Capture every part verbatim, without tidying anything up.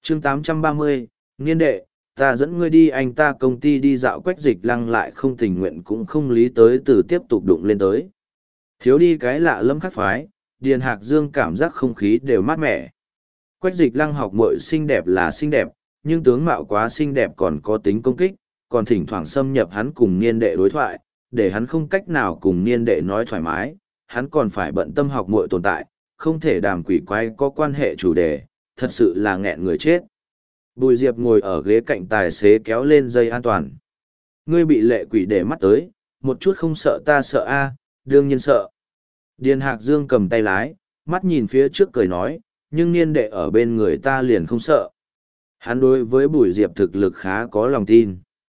chương tám trăm ba mươi, niên đệ, ta dẫn ngươi đi anh ta công ty đi dạo. Quách Dịch Lăng lại không tình nguyện cũng không lý tới từ tiếp tục đụng lên tới. Thiếu đi cái lạ lẫm khác phái, Điền Hạc Dương cảm giác không khí đều mát mẻ. Quách Dịch Lăng học muội xinh đẹp là xinh đẹp, nhưng tướng mạo quá xinh đẹp còn có tính công kích, còn thỉnh thoảng xâm nhập hắn cùng niên đệ đối thoại, để hắn không cách nào cùng niên đệ nói thoải mái, hắn còn phải bận tâm học muội tồn tại, không thể đàm quỷ quái có quan hệ chủ đề, thật sự là nghẹn người chết. Bùi Diệp ngồi ở ghế cạnh tài xế kéo lên dây an toàn. Ngươi bị lệ quỷ để mắt tới, một chút không sợ ta sợ a, đương nhiên sợ. Điền Hạc Dương cầm tay lái, mắt nhìn phía trước cười nói, nhưng niên đệ ở bên người ta liền không sợ. Hắn đối với Bùi Diệp thực lực khá có lòng tin.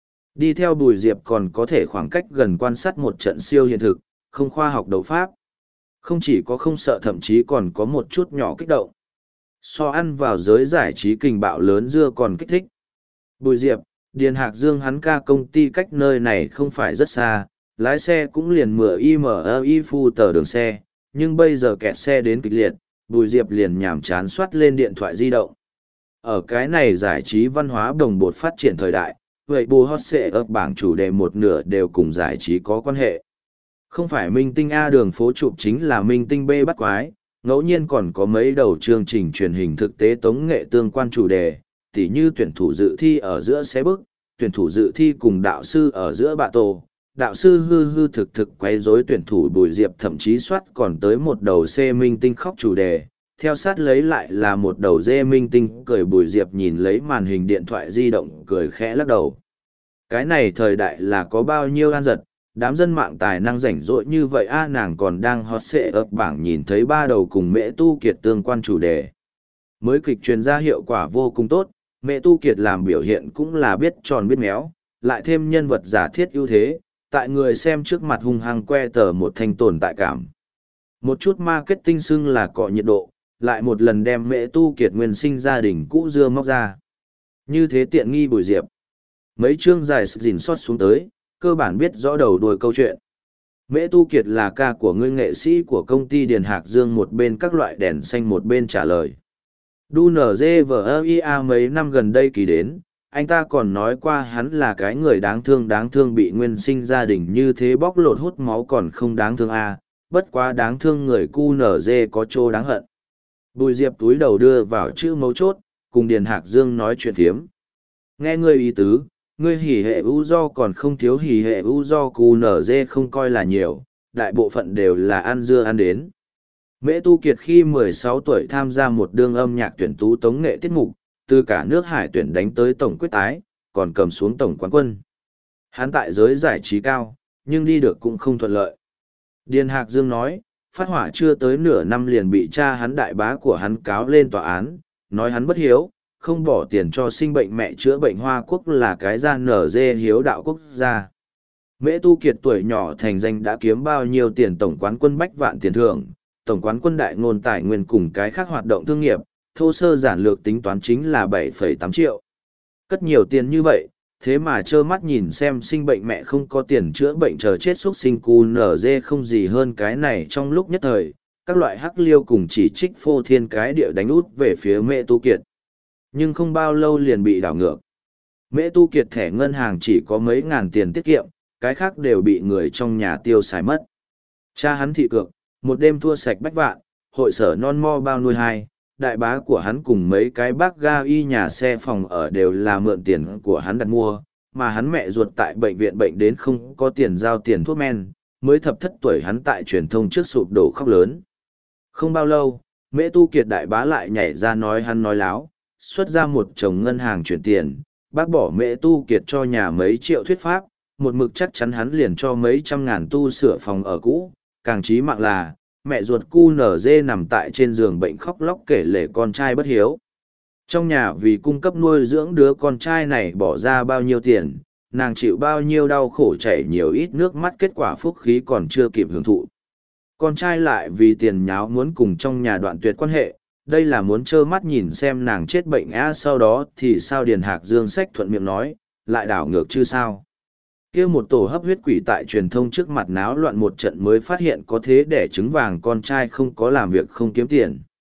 Đi theo Bùi Diệp còn có thể khoảng cách gần quan sát một trận siêu hiện thực, không khoa học đấu pháp. Không chỉ có không sợ, thậm chí còn có một chút nhỏ kích động. So ăn vào giới giải trí kình bạo lớn dưa còn kích thích. Bùi Diệp, Điền Hạc Dương hắn ca công ty cách nơi này không phải rất xa, lái xe cũng liền mười i em i phu tờ đường xe, nhưng bây giờ kẹt xe đến kịch liệt, Bùi Diệp liền nhàm chán soát lên điện thoại di động. Ở cái này giải trí văn hóa đồng bột phát triển thời đại, vậy bù hot sẽ ở bảng chủ đề một nửa đều cùng giải trí có quan hệ. Không phải minh tinh A đường phố chụp chính là minh tinh B bắt quái, ngẫu nhiên còn có mấy đầu chương trình truyền hình thực tế tống nghệ tương quan chủ đề, tỉ như tuyển thủ dự thi ở giữa xé bức, tuyển thủ dự thi cùng đạo sư ở giữa bạ tổ, đạo sư hư hư thực thực quấy rối tuyển thủ Bùi Diệp, thậm chí soát còn tới một đầu C minh tinh khóc chủ đề, theo sát lấy lại là một đầu dê minh tinh cười. Bùi Diệp nhìn lấy màn hình điện thoại di động cười khẽ lắc đầu. Cái này thời đại là có bao nhiêu an giật, đám dân mạng tài năng rảnh rỗi như vậy a, nàng còn đang hot xệ ấp bảng nhìn thấy ba đầu cùng Mễ Tu Kiệt tương quan chủ đề. Mới kịch truyền ra hiệu quả vô cùng tốt, Mễ Tu Kiệt làm biểu hiện cũng là biết tròn biết méo, lại thêm nhân vật giả thiết ưu thế, tại người xem trước mặt hung hăng que tờ một thanh tồn tại cảm. Một chút marketing xưng là cọ nhiệt độ, lại một lần đem Mễ Tu Kiệt nguyên sinh gia đình cũ dưa móc ra. Như thế tiện nghi Bùi Diệp. Mấy chương dài dình xót xuống tới, cơ bản biết rõ đầu đuôi câu chuyện. Mễ Tu Kiệt là ca của ngươi nghệ sĩ của công ty Điền Hạc Dương, một bên các loại đèn xanh một bên trả lời. Đu nở dê vờ ia mấy năm gần đây kỳ đến, anh ta còn nói qua hắn là cái người đáng thương đáng thương bị nguyên sinh gia đình như thế bóc lột hút máu còn không đáng thương a, bất quá đáng thương người cu nở dê có chỗ đáng hận. Bùi Diệp túi đầu đưa vào chữ mấu chốt, cùng Điền Hạc Dương nói chuyện phiếm. Nghe ngươi ý tứ, ngươi hỉ hệ ưu do còn không thiếu hỉ hệ ưu do cu nở dê không coi là nhiều, đại bộ phận đều là ăn dưa ăn đến. Mễ Tu Kiệt khi mười sáu tuổi tham gia một đương âm nhạc tuyển tú tống nghệ tiết mục, từ cả nước hải tuyển đánh tới tổng quyết tái, còn cầm xuống tổng quán quân. Hắn tại giới giải trí cao, nhưng đi được cũng không thuận lợi. Điền Hạc Dương nói, phát hỏa chưa tới nửa năm liền bị cha hắn đại bá của hắn cáo lên tòa án, nói hắn bất hiếu, không bỏ tiền cho sinh bệnh mẹ chữa bệnh Hoa Quốc là cái gian nở dê hiếu đạo quốc gia. Mễ Tu Kiệt tuổi nhỏ thành danh đã kiếm bao nhiêu tiền tổng quán quân bách vạn tiền thưởng, tổng quán quân đại ngôn tài nguyên cùng cái khác hoạt động thương nghiệp, thô sơ giản lược tính toán chính là bảy phẩy tám triệu. Cất nhiều tiền như vậy, thế mà trơ mắt nhìn xem sinh bệnh mẹ không có tiền chữa bệnh chờ chết xuất sinh cu nở dê không gì hơn cái này. Trong lúc nhất thời, các loại hắc liêu cùng chỉ trích phô thiên cái địa đánh út về phía Mễ Tu Kiệt. Nhưng không bao lâu liền bị đảo ngược. Mễ Tu Kiệt thẻ ngân hàng chỉ có mấy ngàn tiền tiết kiệm, cái khác đều bị người trong nhà tiêu xài mất. Cha hắn thị cược, một đêm thua sạch bách vạn, hội sở non mo bao nuôi hai, đại bá của hắn cùng mấy cái bác ga y nhà xe phòng ở đều là mượn tiền của hắn đặt mua, mà hắn mẹ ruột tại bệnh viện bệnh đến không có tiền giao tiền thuốc men, mới thập thất tuổi hắn tại truyền thông trước sụp đổ khóc lớn. Không bao lâu, Mễ Tu Kiệt đại bá lại nhảy ra nói hắn nói láo, xuất ra một chồng ngân hàng chuyển tiền, bác bỏ Mễ Tu Kiệt cho nhà mấy triệu thuyết pháp, một mực chắc chắn hắn liền cho mấy trăm ngàn tu sửa phòng ở cũ, càng chí mạng là, mẹ ruột cu nở dê nằm tại trên giường bệnh khóc lóc kể lể con trai bất hiếu. Trong nhà vì cung cấp nuôi dưỡng đứa con trai này bỏ ra bao nhiêu tiền, nàng chịu bao nhiêu đau khổ chảy nhiều ít nước mắt, kết quả phúc khí còn chưa kịp hưởng thụ. Con trai lại vì tiền nháo muốn cùng trong nhà đoạn tuyệt quan hệ, đây là muốn trơ mắt nhìn xem nàng chết bệnh á. Sau đó thì sao? Điền Hạc Dương sách thuận miệng nói, lại đảo ngược chứ sao. Kia một tổ hấp huyết quỷ tại truyền thông trước mặt náo loạn một trận mới phát hiện có thế để trứng vàng con trai không có làm việc không kiếm tiền.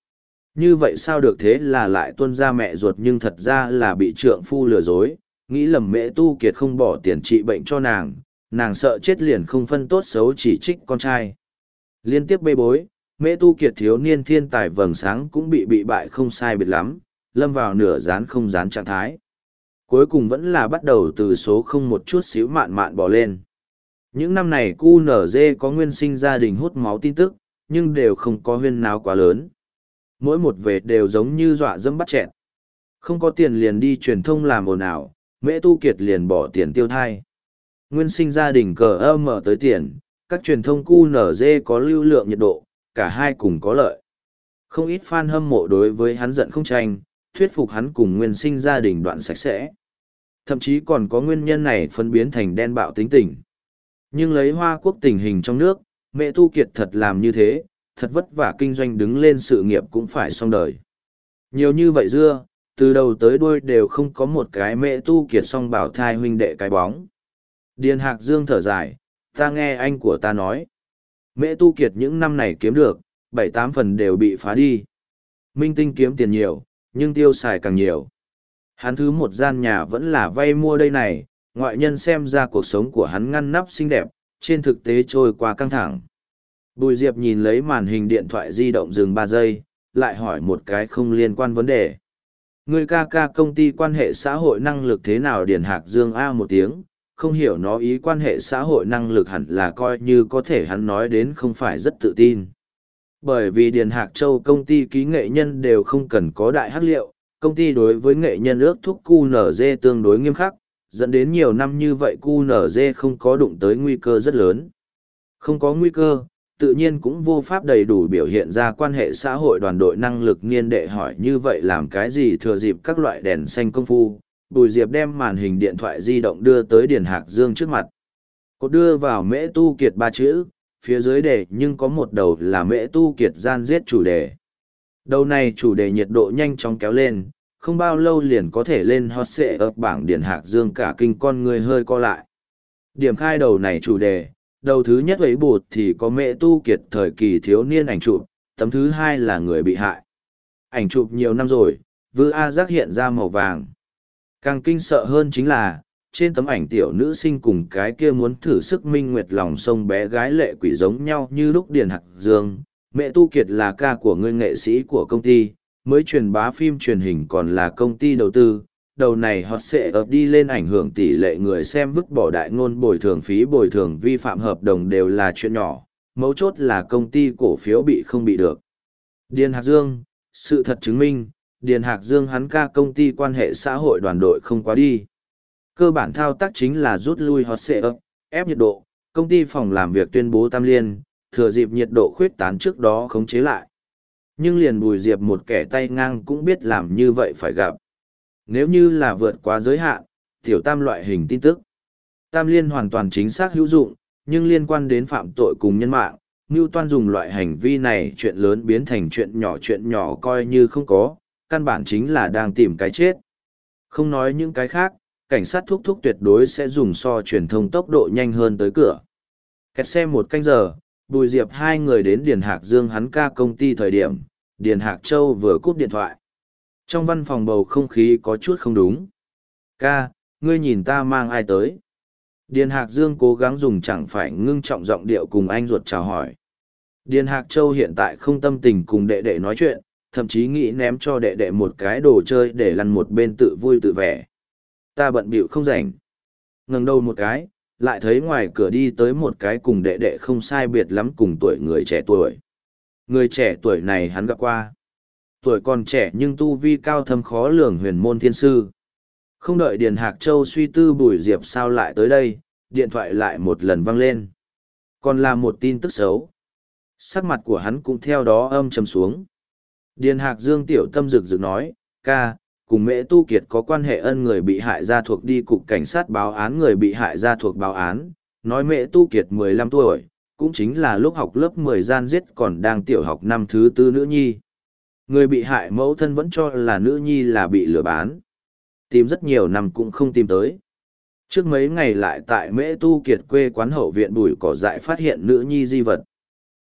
Như vậy sao được, thế là lại tuân ra mẹ ruột nhưng thật ra là bị trượng phu lừa dối, nghĩ lầm Mễ Tu Kiệt không bỏ tiền trị bệnh cho nàng, nàng sợ chết liền không phân tốt xấu chỉ trích con trai. Liên tiếp bê bối, Mễ Tu Kiệt thiếu niên thiên tài vầng sáng cũng bị bị bại không sai biệt lắm, lâm vào nửa dán không dán trạng thái. Cuối cùng vẫn là bắt đầu từ số không một chút xíu mạn mạn bỏ lên. Những năm này cu nở dê có nguyên sinh gia đình hút máu tin tức, nhưng đều không có huyên náo quá lớn. Mỗi một về đều giống như dọa dẫm bắt chẹn. Không có tiền liền đi truyền thông làm ồn ào, Mễ Tu Kiệt liền bỏ tiền tiêu thai. Nguyên sinh gia đình cờ ơ mở tới tiền, các truyền thông cu nở dê có lưu lượng nhiệt độ, cả hai cùng có lợi. Không ít fan hâm mộ đối với hắn giận không tranh, thuyết phục hắn cùng nguyên sinh gia đình đoạn sạch sẽ. Thậm chí còn có nguyên nhân này phân biến thành đen bạo tính tình. Nhưng lấy Hoa Quốc tình hình trong nước, Mễ Tu Kiệt thật làm như thế, thật vất vả kinh doanh đứng lên sự nghiệp cũng phải xong đời. Nhiều như vậy dưa, từ đầu tới đuôi đều không có một cái Mễ Tu Kiệt song bảo thai huynh đệ cái bóng. Điền Hạc Dương thở dài, ta nghe anh của ta nói. Mễ Tu Kiệt những năm này kiếm được, bảy tám phần đều bị phá đi. Minh Tinh kiếm tiền nhiều, nhưng tiêu xài càng nhiều. Hắn thứ một gian nhà vẫn là vay mua đây này, ngoại nhân xem ra cuộc sống của hắn ngăn nắp xinh đẹp, trên thực tế trôi qua căng thẳng. Bùi Diệp nhìn lấy màn hình điện thoại di động dừng ba giây, lại hỏi một cái không liên quan vấn đề. Người ca ca công ty quan hệ xã hội năng lực thế nào? Điền Hạc Dương A một tiếng, không hiểu nó ý quan hệ xã hội năng lực hẳn là coi như có thể hắn nói đến không phải rất tự tin. Bởi vì Điền Hạc Châu công ty ký nghệ nhân đều không cần có đại hắc liệu, công ty đối với nghệ nhân ước thúc cu nở dê tương đối nghiêm khắc, dẫn đến nhiều năm như vậy cu nở dê không có đụng tới nguy cơ rất lớn. Không có nguy cơ, tự nhiên cũng vô pháp đầy đủ biểu hiện ra quan hệ xã hội đoàn đội năng lực. Niên đệ hỏi như vậy làm cái gì thừa dịp các loại đèn xanh công phu. Bùi Diệp đem màn hình điện thoại di động đưa tới Điền Hạc Dương trước mặt. Cột đưa vào Mễ Tu Kiệt ba chữ, phía dưới đề nhưng có một đầu là Mễ Tu Kiệt gian giết chủ đề. Đầu này chủ đề nhiệt độ nhanh chóng kéo lên, không bao lâu liền có thể lên hot search ở bảng. Điền Hạc Dương cả kinh con người hơi co lại. Điểm khai đầu này chủ đề, đầu thứ nhất ấy bột thì có Mễ Tu Kiệt thời kỳ thiếu niên ảnh chụp, tấm thứ hai là người bị hại. Ảnh chụp nhiều năm rồi, vư A giác hiện ra màu vàng. Càng kinh sợ hơn chính là, trên tấm ảnh tiểu nữ sinh cùng cái kia muốn thử sức minh nguyệt lòng sông bé gái lệ quỷ giống nhau như lúc. Điền Hạc Dương, Mễ Tu Kiệt là ca của người nghệ sĩ của công ty, mới truyền bá phim truyền hình còn là công ty đầu tư. Đầu này hot sẽ ập đi lên ảnh hưởng tỷ lệ người xem, vứt bỏ đại ngôn bồi thường phí bồi thường vi phạm hợp đồng đều là chuyện nhỏ, mấu chốt là công ty cổ phiếu bị không bị được. Điền Hạc Dương, sự thật chứng minh, Điền Hạc Dương hắn ca công ty quan hệ xã hội đoàn đội không quá đi. Cơ bản thao tác chính là rút lui hot sẽ ập, ép nhiệt độ, công ty phòng làm việc tuyên bố tam liên, thừa dịp nhiệt độ khuyết tán trước đó khống chế lại. Nhưng liền Bùi Diệp một kẻ tay ngang cũng biết làm như vậy phải gặp. Nếu như là vượt quá giới hạn, tiểu tam loại hình tin tức. Tam liên hoàn toàn chính xác hữu dụng, nhưng liên quan đến phạm tội cùng nhân mạng, Ngưu Toan dùng loại hành vi này chuyện lớn biến thành chuyện nhỏ, chuyện nhỏ coi như không có, căn bản chính là đang tìm cái chết. Không nói những cái khác, cảnh sát thúc thúc tuyệt đối sẽ dùng so truyền thông tốc độ nhanh hơn tới cửa. Kẹt xe một canh giờ, Bùi Diệp hai người đến Điền Hạc Dương hắn ca công ty thời điểm, Điền Hạc Châu vừa cúp điện thoại. Trong văn phòng bầu không khí có chút không đúng. Ca, ngươi nhìn ta mang ai tới? Điền Hạc Dương cố gắng dùng chẳng phải ngưng trọng giọng điệu cùng anh ruột chào hỏi. Điền Hạc Châu hiện tại không tâm tình cùng đệ đệ nói chuyện, thậm chí nghĩ ném cho đệ đệ một cái đồ chơi để lăn một bên tự vui tự vẻ. Ta bận bịu không rảnh. Ngẩng đầu một cái, lại thấy ngoài cửa đi tới một cái cùng đệ đệ không sai biệt lắm cùng tuổi người trẻ tuổi. Người trẻ tuổi này hắn gặp qua. Tuổi còn trẻ nhưng tu vi cao thâm khó lường huyền môn thiên sư. Không đợi Điền Hạc Châu suy tư Bùi Diệp sao lại tới đây, điện thoại lại một lần vang lên. Còn là một tin tức xấu. Sắc mặt của hắn cũng theo đó âm trầm xuống. Điền Hạc Dương tiểu tâm rực rực nói, ca, cùng Mễ Tu Kiệt có quan hệ ân người bị hại gia thuộc đi cục cảnh sát báo án người bị hại gia thuộc báo án, nói Mễ Tu Kiệt mười lăm tuổi, cũng chính là lúc học lớp mười gian giết còn đang tiểu học năm thứ tư nữ nhi. Người bị hại mẫu thân vẫn cho là nữ nhi là bị lừa bán. Tìm rất nhiều năm cũng không tìm tới. Trước mấy ngày lại tại Mễ Tu Kiệt quê quán hậu viện bùi cỏ dại phát hiện nữ nhi di vật.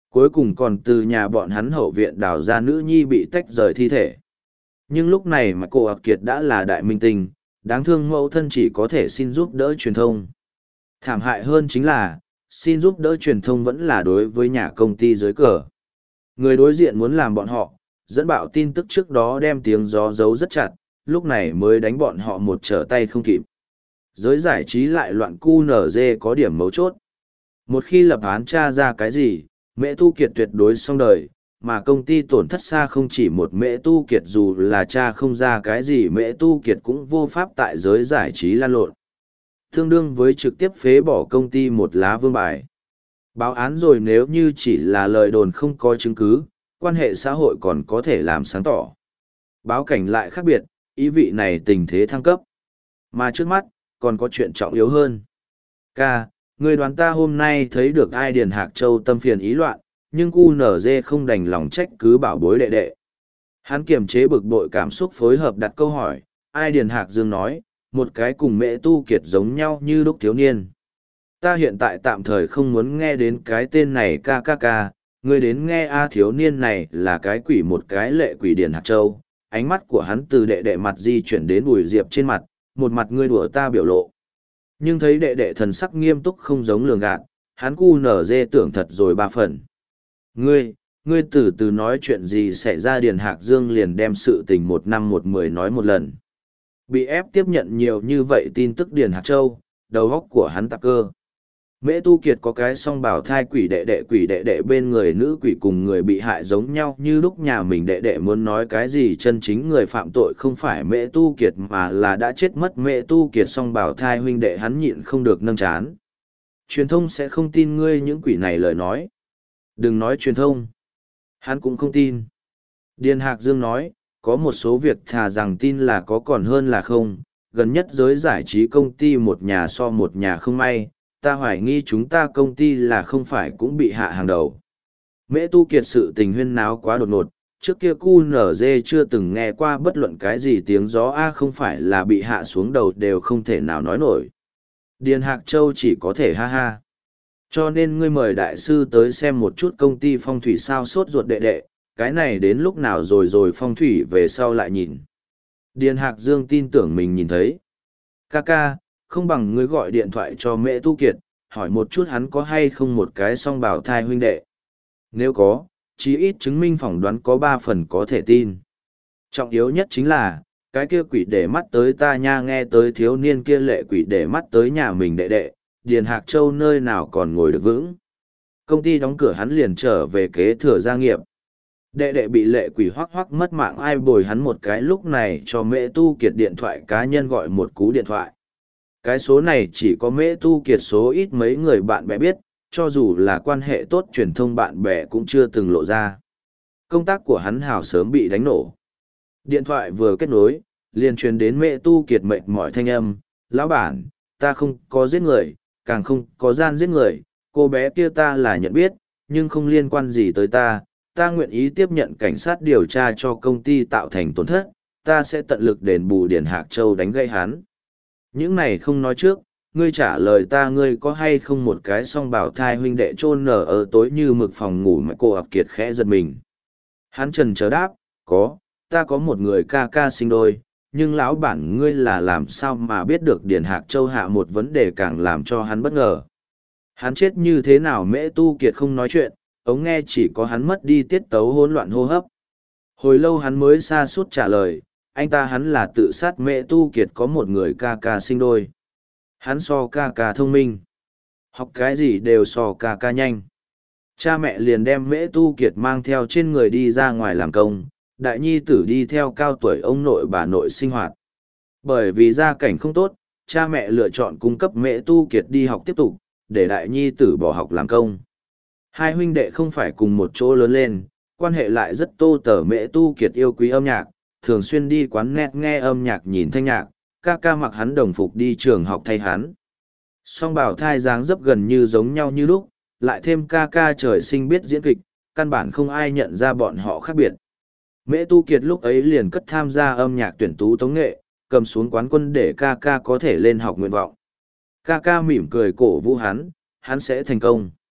Cuối cùng còn từ nhà bọn hắn hậu viện đào ra nữ nhi bị tách rời thi thể. Nhưng lúc này mà cô Ảp Kiệt đã là đại minh tinh, đáng thương mẫu thân chỉ có thể xin giúp đỡ truyền thông. Thảm hại hơn chính là, xin giúp đỡ truyền thông vẫn là đối với nhà công ty dưới cờ. Người đối diện muốn làm bọn họ, dẫn bạo tin tức trước đó đem tiếng gió giấu rất chặt, lúc này mới đánh bọn họ một trở tay không kịp. Giới giải trí lại loạn cu nở dê có điểm mấu chốt. Một khi lập án tra ra cái gì, Mễ Tu Kiệt tuyệt đối xong đời, mà công ty tổn thất xa không chỉ một Mễ Tu Kiệt, dù là cha không ra cái gì Mễ Tu Kiệt cũng vô pháp tại giới giải trí lan lộn. Tương đương với trực tiếp phế bỏ công ty một lá vương bài. Báo án rồi nếu như chỉ là lời đồn không có chứng cứ, quan hệ xã hội còn có thể làm sáng tỏ. Báo cảnh lại khác biệt, ý vị này tình thế thăng cấp. Mà trước mắt, còn có chuyện trọng yếu hơn. Ca, người đoán ta hôm nay thấy được ai Điền Hạc Châu tâm phiền ý loạn, nhưng cu nở dê không đành lòng trách cứ bảo bối đệ đệ. Hắn kiềm chế bực bội cảm xúc phối hợp đặt câu hỏi, ai Điền Hạc Dương nói, một cái cùng Mễ Tu Kiệt giống nhau như lúc thiếu niên. Ta hiện tại tạm thời không muốn nghe đến cái tên này ca ca ca, ngươi đến nghe A thiếu niên này là cái quỷ, một cái lệ quỷ Điền Hạc Châu. Ánh mắt của hắn từ đệ đệ mặt di chuyển đến Bùi Diệp trên mặt, một mặt ngươi đùa ta biểu lộ. Nhưng thấy đệ đệ thần sắc nghiêm túc không giống lường gạt, hắn cu nở dê tưởng thật rồi ba phần. Ngươi, ngươi từ từ nói chuyện gì xảy ra. Điền Hạc Dương liền đem sự tình một năm một mười nói một lần. Bị ép tiếp nhận nhiều như vậy tin tức Điền Hạc Châu, đầu óc của hắn tạp cơ. Mễ Tu Kiệt có cái song bảo thai quỷ đệ đệ, quỷ đệ đệ bên người nữ quỷ cùng người bị hại giống nhau như lúc nhà mình đệ đệ muốn nói cái gì, chân chính người phạm tội không phải Mễ Tu Kiệt mà là đã chết mất Mễ Tu Kiệt song bảo thai huynh đệ, hắn nhịn không được nâng chán. Truyền thông sẽ không tin ngươi những quỷ này lời nói. Đừng nói truyền thông. Hắn cũng không tin. Điền Hạc Dương nói, có một số việc thà rằng tin là có còn hơn là không, gần nhất giới giải trí công ty một nhà so một nhà không may, ta hoài nghi chúng ta công ty là không phải cũng bị hạ hàng đầu. Mễ Tu Kiệt sự tình huyên náo quá đột ngột, trước kia cu nở dê chưa từng nghe qua bất luận cái gì tiếng gió a không phải là bị hạ xuống đầu đều không thể nào nói nổi. Điền Hạc Châu chỉ có thể ha ha. Cho nên ngươi mời đại sư tới xem một chút công ty phong thủy sao sốt ruột đệ đệ, cái này đến lúc nào rồi rồi phong thủy về sau lại nhìn. Điền Hạc Dương tin tưởng mình nhìn thấy. Ca ca, không bằng ngươi gọi điện thoại cho Mễ Tu Kiệt, hỏi một chút hắn có hay không một cái song bảo thai huynh đệ. Nếu có, chí ít chứng minh phỏng đoán có ba phần có thể tin. Trọng yếu nhất chính là, cái kia quỷ để mắt tới ta nha, nghe tới thiếu niên kia lệ quỷ để mắt tới nhà mình đệ đệ, Điền Hạc Châu nơi nào còn ngồi được vững. Công ty đóng cửa hắn liền trở về kế thừa gia nghiệp. Đệ đệ bị lệ quỷ hoắc hoắc mất mạng, ai bồi hắn một cái, lúc này cho Mễ Tu Kiệt điện thoại cá nhân gọi một cú điện thoại. Cái số này chỉ có Mễ Tu Kiệt số ít mấy người bạn bè biết, cho dù là quan hệ tốt truyền thông bạn bè cũng chưa từng lộ ra. Công tác của hắn hào sớm bị đánh nổ. Điện thoại vừa kết nối, liền truyền đến Mễ Tu Kiệt mệt mỏi thanh âm, lão bản, ta không có giết người, càng không có gian giết người, cô bé kia ta là nhận biết, nhưng không liên quan gì tới ta, ta nguyện ý tiếp nhận cảnh sát điều tra cho công ty tạo thành tổn thất, ta sẽ tận lực đền bù. Điền Hạc Châu đánh gây hắn. Những này không nói trước, ngươi trả lời ta, ngươi có hay không một cái song bảo thai huynh đệ chôn nở ở tối như mực phòng ngủ? Mà cô Ảp Kiệt khẽ giật mình. Hắn trần chờ đáp, có, ta có một người ca ca sinh đôi, nhưng lão bản ngươi là làm sao mà biết được? Điền Hạc Châu hạ một vấn đề càng làm cho hắn bất ngờ. Hắn chết như thế nào? Mễ Tu Kiệt không nói chuyện, ống nghe chỉ có hắn mất đi tiết tấu hỗn loạn hô hấp. Hồi lâu hắn mới sa sút trả lời, anh ta hắn là tự sát. Mễ Tu Kiệt có một người ca ca sinh đôi. Hắn so ca ca thông minh. Học cái gì đều so ca ca nhanh. Cha mẹ liền đem Mễ Tu Kiệt mang theo trên người đi ra ngoài làm công, đại nhi tử đi theo cao tuổi ông nội bà nội sinh hoạt. Bởi vì gia cảnh không tốt, cha mẹ lựa chọn cung cấp Mễ Tu Kiệt đi học tiếp tục, để đại nhi tử bỏ học làm công. Hai huynh đệ không phải cùng một chỗ lớn lên, quan hệ lại rất tô tở. Mễ Tu Kiệt yêu quý âm nhạc, thường xuyên đi quán net nghe âm nhạc nhìn thanh nhạc, ca ca mặc hắn đồng phục đi trường học thay hắn. Song bảo thai dáng dấp gần như giống nhau như lúc, lại thêm ca ca trời sinh biết diễn kịch, căn bản không ai nhận ra bọn họ khác biệt. Mễ Tu Kiệt lúc ấy liền cất tham gia âm nhạc tuyển tú tống nghệ, cầm xuống quán quân để ca ca có thể lên học nguyện vọng. Ca ca mỉm cười cổ vũ hắn, hắn sẽ thành công.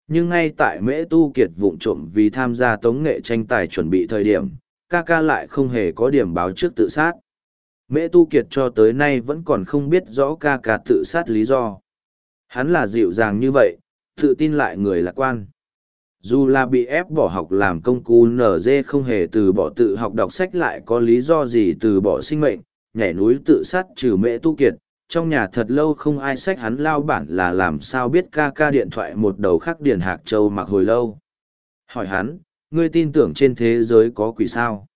Nhưng ngay tại Mễ Tu Kiệt vụng trộm vì tham gia tống nghệ tranh tài chuẩn bị thời điểm, ca ca lại không hề có điểm báo trước tự sát. Mễ Tu Kiệt cho tới nay vẫn còn không biết rõ ca ca tự sát lý do. Hắn là dịu dàng như vậy, tự tin lại người lạc quan. Dù là bị ép bỏ học làm công cụ en giê không hề từ bỏ tự học đọc sách lại có lý do gì từ bỏ sinh mệnh, nhảy núi tự sát trừ Mễ Tu Kiệt. Trong nhà thật lâu không ai xách hắn lao bản là làm sao biết ca ca điện thoại một đầu khác Điền Hạc Châu mặc hồi lâu. Hỏi hắn, ngươi tin tưởng trên thế giới có quỷ sao?